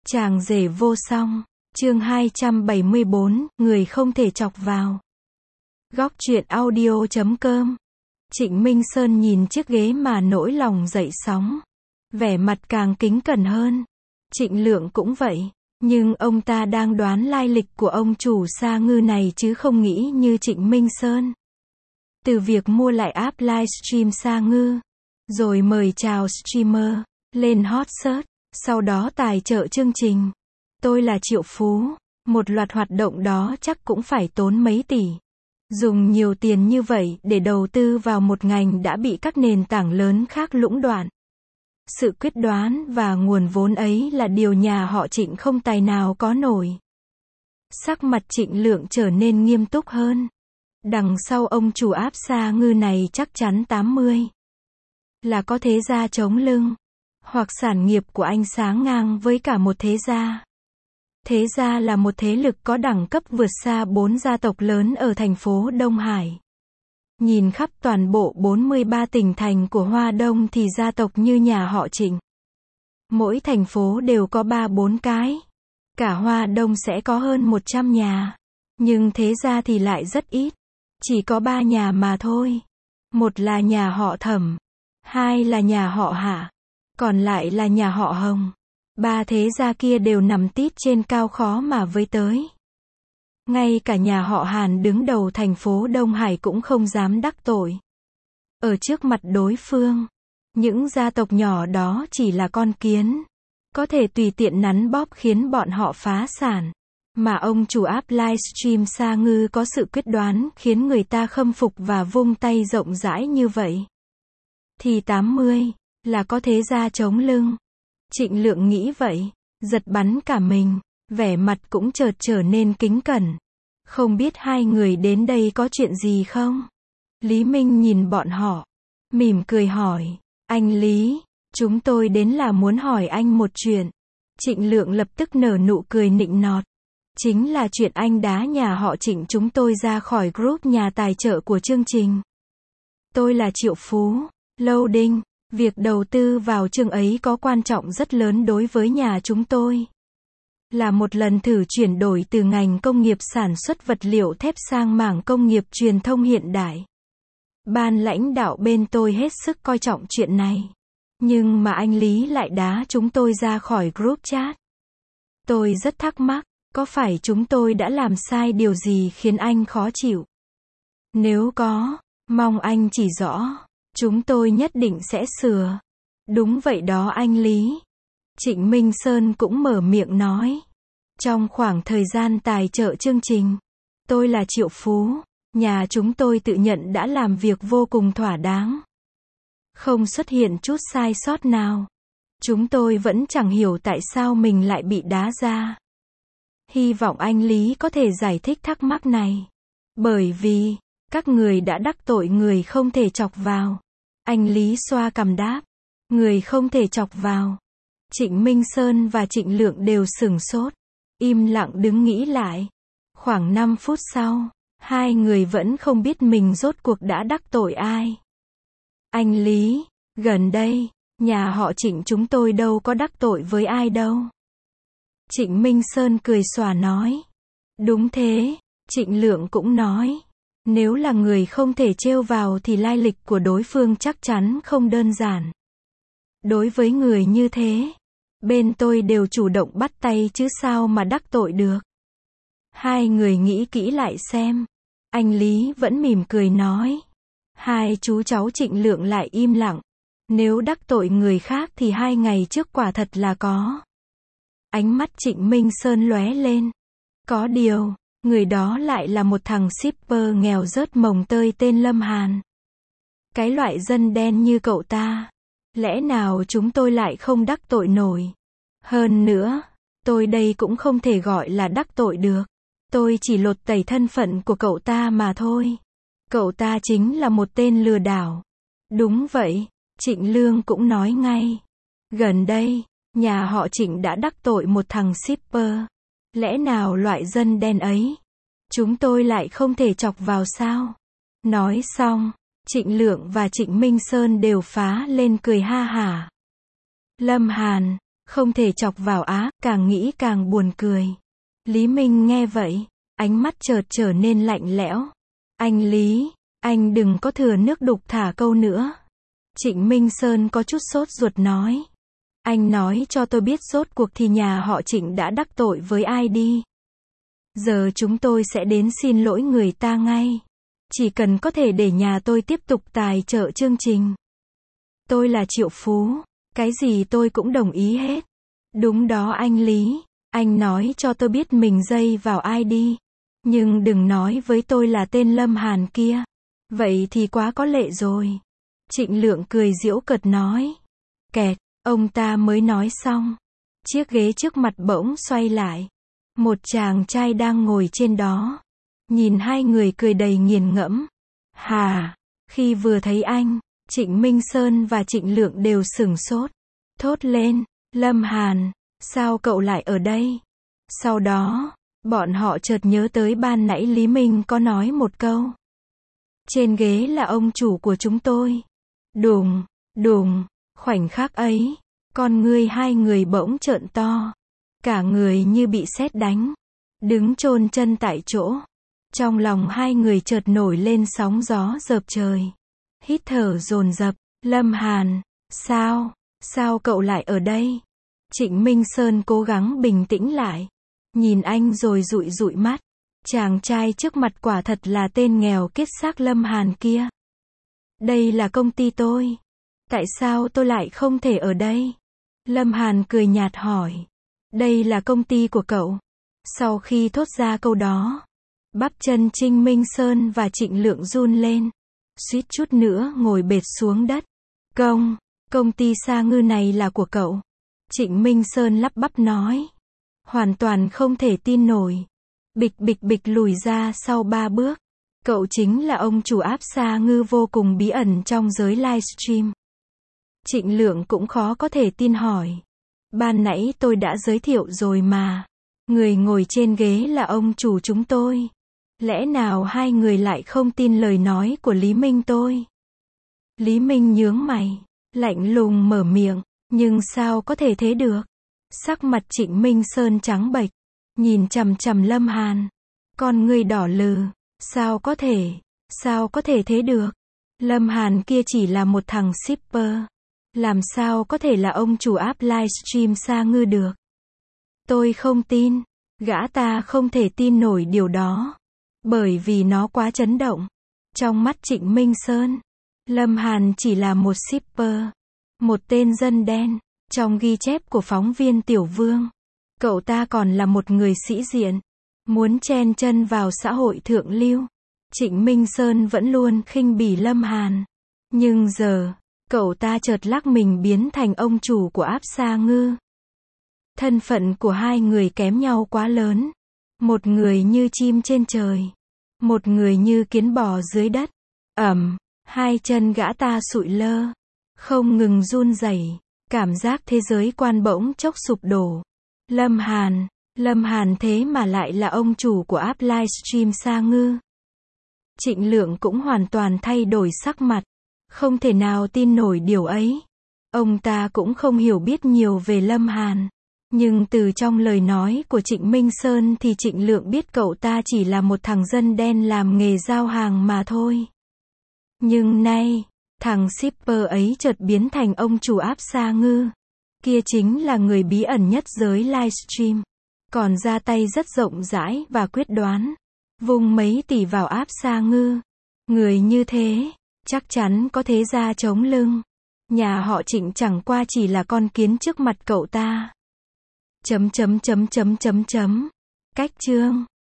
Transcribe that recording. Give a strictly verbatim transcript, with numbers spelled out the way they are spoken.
Chàng rể vô song, chương hai trăm bảy mươi bốn, người không thể chọc vào. Góc truyện audio chấm com. Trịnh Minh Sơn nhìn chiếc ghế mà nỗi lòng dậy sóng. Vẻ mặt càng kính cẩn hơn. Trịnh Lượng cũng vậy. Nhưng ông ta đang đoán lai lịch của ông chủ Sa Ngư này chứ không nghĩ như Trịnh Minh Sơn. Từ việc mua lại app livestream Sa Ngư, rồi mời chào streamer, lên hot search, sau đó tài trợ chương trình. Tôi là triệu phú, một loạt hoạt động đó chắc cũng phải tốn mấy tỷ. Dùng nhiều tiền như vậy để đầu tư vào một ngành đã bị các nền tảng lớn khác lũng đoạn. Sự quyết đoán và nguồn vốn ấy là điều nhà họ Trịnh không tài nào có nổi. Sắc mặt Trịnh Lượng trở nên nghiêm túc hơn. Đằng sau ông chủ app Sa Ngư này chắc chắn tám mươi. Là có thế gia chống lưng. Hoặc sản nghiệp của anh sáng ngang với cả một thế gia. Thế gia là một thế lực có đẳng cấp vượt xa bốn gia tộc lớn ở thành phố Đông Hải. Nhìn khắp toàn bộ bốn mươi ba tỉnh thành của Hoa Đông thì gia tộc như nhà họ Trịnh. Mỗi thành phố đều có ba bốn cái. Cả Hoa Đông sẽ có hơn một trăm nhà. Nhưng thế gia thì lại rất ít. Chỉ có ba nhà mà thôi. Một là nhà họ Thẩm. Hai là nhà họ Hạ. Còn lại là nhà họ Hồng. Ba thế gia kia đều nằm tít trên cao khó mà với tới. Ngay cả nhà họ Hàn đứng đầu thành phố Đông Hải cũng không dám đắc tội. Ở trước mặt đối phương, những gia tộc nhỏ đó chỉ là con kiến. Có thể tùy tiện nắn bóp khiến bọn họ phá sản. Mà ông chủ app livestream Sa Ngư có sự quyết đoán khiến người ta khâm phục và vung tay rộng rãi như vậy. Thì tám mươi, là có thế gia chống lưng. Trịnh Lượng nghĩ vậy, giật bắn cả mình, vẻ mặt cũng chợt trở nên kính cẩn. Không biết hai người đến đây có chuyện gì không? Lý Minh nhìn bọn họ, mỉm cười hỏi, anh Lý, chúng tôi đến là muốn hỏi anh một chuyện. Trịnh Lượng lập tức nở nụ cười nịnh nọt. Chính là chuyện anh đá nhà họ Trịnh chúng tôi ra khỏi group nhà tài trợ của chương trình. Tôi là triệu phú, lâu đinh. Việc đầu tư vào chương ấy có quan trọng rất lớn đối với nhà chúng tôi. Là một lần thử chuyển đổi từ ngành công nghiệp sản xuất vật liệu thép sang mảng công nghiệp truyền thông hiện đại. Ban lãnh đạo bên tôi hết sức coi trọng chuyện này. Nhưng mà anh Lý lại đá chúng tôi ra khỏi group chat. Tôi rất thắc mắc, có phải chúng tôi đã làm sai điều gì khiến anh khó chịu? Nếu có, mong anh chỉ rõ. Chúng tôi nhất định sẽ sửa. Đúng vậy đó anh Lý. Trịnh Minh Sơn cũng mở miệng nói. Trong khoảng thời gian tài trợ chương trình, tôi là triệu phú. Nhà chúng tôi tự nhận đã làm việc vô cùng thỏa đáng. Không xuất hiện chút sai sót nào. Chúng tôi vẫn chẳng hiểu tại sao mình lại bị đá ra. Hy vọng anh Lý có thể giải thích thắc mắc này. Bởi vì, các người đã đắc tội người không thể chọc vào. Anh Lý xoa cằm đáp. Người không thể chọc vào. Trịnh Minh Sơn và Trịnh Lượng đều sửng sốt. Im lặng đứng nghĩ lại. Khoảng năm phút sau, hai người vẫn không biết mình rốt cuộc đã đắc tội ai. Anh Lý, gần đây, nhà họ Trịnh chúng tôi đâu có đắc tội với ai đâu. Trịnh Minh Sơn cười xòa nói. Đúng thế, Trịnh Lượng cũng nói. Nếu là người không thể trêu vào thì lai lịch của đối phương chắc chắn không đơn giản. Đối với người như thế, bên tôi đều chủ động bắt tay chứ sao mà đắc tội được. Hai người nghĩ kỹ lại xem. Anh Lý vẫn mỉm cười nói. Hai chú cháu Trịnh Lượng lại im lặng. Nếu đắc tội người khác thì hai ngày trước quả thật là có. Ánh mắt Trịnh Minh Sơn lóe lên. Có điều, người đó lại là một thằng shipper nghèo rớt mồng tơi tên Lâm Hàn. Cái loại dân đen như cậu ta. Lẽ nào chúng tôi lại không đắc tội nổi? Hơn nữa, tôi đây cũng không thể gọi là đắc tội được. Tôi chỉ lột tẩy thân phận của cậu ta mà thôi. Cậu ta chính là một tên lừa đảo. Đúng vậy, Trịnh Lương cũng nói ngay. Gần đây, nhà họ Trịnh đã đắc tội một thằng shipper. Lẽ nào loại dân đen ấy, chúng tôi lại không thể chọc vào sao? Nói xong, Trịnh Lượng và Trịnh Minh Sơn đều phá lên cười ha hả. Lâm Hàn, Không thể chọc vào á, càng nghĩ càng buồn cười. Lý Minh nghe vậy, ánh mắt chợt trở nên lạnh lẽo. Anh Lý, anh đừng có thừa nước đục thả câu nữa. Trịnh Minh Sơn có chút sốt ruột nói. Anh nói cho tôi biết rốt cuộc thì nhà họ Trịnh đã đắc tội với ai đi. Giờ chúng tôi sẽ đến xin lỗi người ta ngay. Chỉ cần có thể để nhà tôi tiếp tục tài trợ chương trình. Tôi là triệu phú, cái gì tôi cũng đồng ý hết. Đúng đó anh Lý, anh nói cho tôi biết mình dây vào ai đi. Nhưng đừng nói với tôi là tên Lâm Hàn kia. Vậy thì quá có lệ rồi. Trịnh Lượng cười giễu cợt nói. Kẹt, ông ta mới nói xong. Chiếc ghế trước mặt bỗng xoay lại. Một chàng trai đang ngồi trên đó. Nhìn hai người cười đầy nghiền ngẫm. Hà, khi vừa thấy anh, Trịnh Minh Sơn và Trịnh Lượng đều sửng sốt. Thốt lên, Lâm Hàn, sao cậu lại ở đây? Sau đó, bọn họ chợt nhớ tới ban nãy Lý Minh có nói một câu. Trên ghế là ông chủ của chúng tôi. Đùng, đùng, khoảnh khắc ấy, con ngươi hai người bỗng trợn to. Cả người như bị sét đánh. Đứng chôn chân tại chỗ. Trong lòng hai người chợt nổi lên sóng gió dợp trời. Hít thở dồn dập. Lâm Hàn, sao, sao cậu lại ở đây? Trịnh Minh Sơn cố gắng bình tĩnh lại. Nhìn anh rồi dụi dụi mắt. Chàng trai trước mặt quả thật là tên nghèo kiết xác Lâm Hàn kia. Đây là công ty tôi. Tại sao tôi lại không thể ở đây? Lâm Hàn cười nhạt hỏi. Đây là công ty của cậu. Sau khi thốt ra câu đó, bắp chân Trịnh Minh Sơn và Trịnh Lượng run lên. Suýt chút nữa ngồi bệt xuống đất. Công, công ty Sa Ngư này là của cậu. Trịnh Minh Sơn lắp bắp nói. Hoàn toàn không thể tin nổi. Bịch bịch bịch lùi ra sau ba bước. Cậu chính là ông chủ áp Sa Ngư vô cùng bí ẩn trong giới livestream. Trịnh Lượng cũng khó có thể tin hỏi. Ban nãy tôi đã giới thiệu rồi mà. Người ngồi trên ghế là ông chủ chúng tôi. Lẽ nào hai người lại không tin lời nói của Lý Minh tôi? Lý Minh nhướng mày, lạnh lùng mở miệng. Nhưng sao có thể thế được? Sắc mặt Trịnh Minh Sơn trắng bệch. Nhìn chằm chằm Lâm Hàn. Con ngươi đỏ lừ. Sao có thể? Sao có thể thế được? Lâm Hàn kia chỉ là một thằng shipper. Làm sao có thể là ông chủ app livestream Sa Ngư được? Tôi không tin. Gã ta không thể tin nổi điều đó. Bởi vì nó quá chấn động. Trong mắt Trịnh Minh Sơn, Lâm Hàn chỉ là một shipper. Một tên dân đen. Trong ghi chép của phóng viên Tiểu Vương, cậu ta còn là một người sĩ diện. Muốn chen chân vào xã hội thượng lưu. Trịnh Minh Sơn vẫn luôn khinh bỉ Lâm Hàn. Nhưng giờ, cậu ta chợt lắc mình biến thành ông chủ của app Sa Ngư. Thân phận của hai người kém nhau quá lớn. Một người như chim trên trời. Một người như kiến bò dưới đất. Ẩm, hai chân gã ta sụi lơ. Không ngừng run rẩy. Cảm giác thế giới quan bỗng chốc sụp đổ. Lâm Hàn, Lâm Hàn thế mà lại là ông chủ của app livestream Sa Ngư. Trịnh Lượng cũng hoàn toàn thay đổi sắc mặt. Không thể nào tin nổi điều ấy. Ông ta cũng không hiểu biết nhiều về Lâm Hàn. Nhưng từ trong lời nói của Trịnh Minh Sơn thì Trịnh Lượng biết cậu ta chỉ là một thằng dân đen làm nghề giao hàng mà thôi. Nhưng nay, thằng shipper ấy chợt biến thành ông chủ app Sa Ngư. Kia chính là người bí ẩn nhất giới livestream. Còn ra tay rất rộng rãi và quyết đoán. Vung mấy tỷ vào app Sa Ngư. Người như thế, chắc chắn có thế gia chống lưng. Nhà họ Trịnh chẳng qua chỉ là con kiến trước mặt cậu ta. Chấm chấm chấm chấm chấm chấm. Cách chương